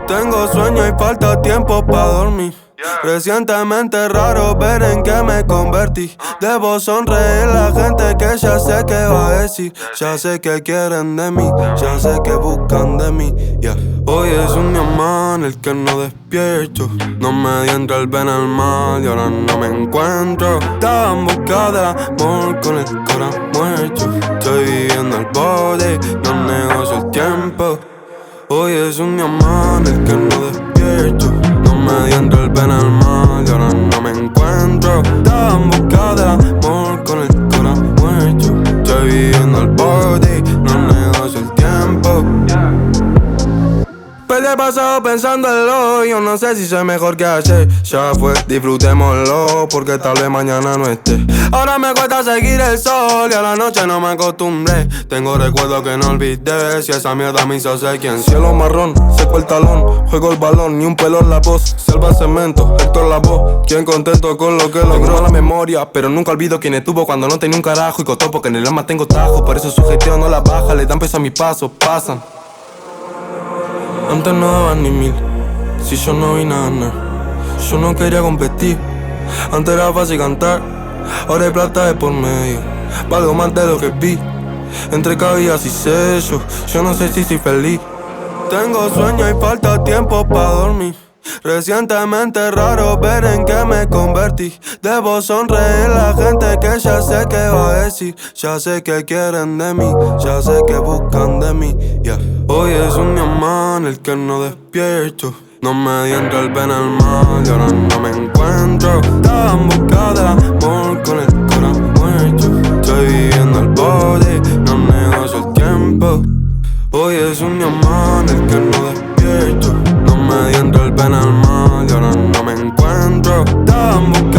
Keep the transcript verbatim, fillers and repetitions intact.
Tengo sueño y falta tiempo pa' dormir. Recientemente raro ver en qué me convertí. Debo sonreír la gente que ya sé que va a decir. Ya sé que quieren de mí, ya sé que buscan de mí, yeah. Hoy es un día más en el que no despierto. No me di entre el bien al mal y ahora no me encuentro. Estaba en busca de amor con el corazón muerto. Estoy viviendo el body, no negocio el tiempo. Hoy es un día más en el que no despierto. No me di entre el bien al mal y ahora no me encuentro. Estaba en busca de amor con el corazón muerto. Estoy viviendo el body, no negocio el tiempo. Perdí el pasado pensando en lo. Yo no sé si soy mejor que ayer. Ya fue, disfrutémoslo, porque tal vez mañana no esté. Ahora me cuesta seguir el sol y a la noche no me acostumbré. Tengo recuerdos que no olvidé. Si esa mierda me hizo ser quien. Cielo marrón, seco el talón, juego el balón, ni un pelo en la voz. Selva el cemento, Héctor la voz. Quien contento con lo que logró la memoria, pero nunca olvido quién estuvo cuando no tenía un carajo. Y costó porque en el alma tengo tajo. Por eso su gestión no la baja, le dan peso a mis pasos, pasan. Antes no daban ni mil, si yo no vine a ganar. Yo no quería competir, antes era fácil cantar. Ahora hay plata de por medio, valgo más de lo que vi. Entre cabillas y sellos, yo no sé si soy feliz. Tengo sueño y falta tiempo pa' dormir. Recientemente raro ver en qué me convertí. Debo sonreír la gente que ya sé que va a decir. Ya sé que quieren de mí, ya sé que buscan de mí, yeah. Hoy es un día más en el que no despierto. No me di entre el bien al mal y ahora no me encuentro. Estaba en busca de amor con el corazón muerto. Estoy viviendo el body, no negocio el tiempo. Hoy es un día más en el que no despierto. No me di entre el bien al mal y ahora no me encuentro. Estaba en busca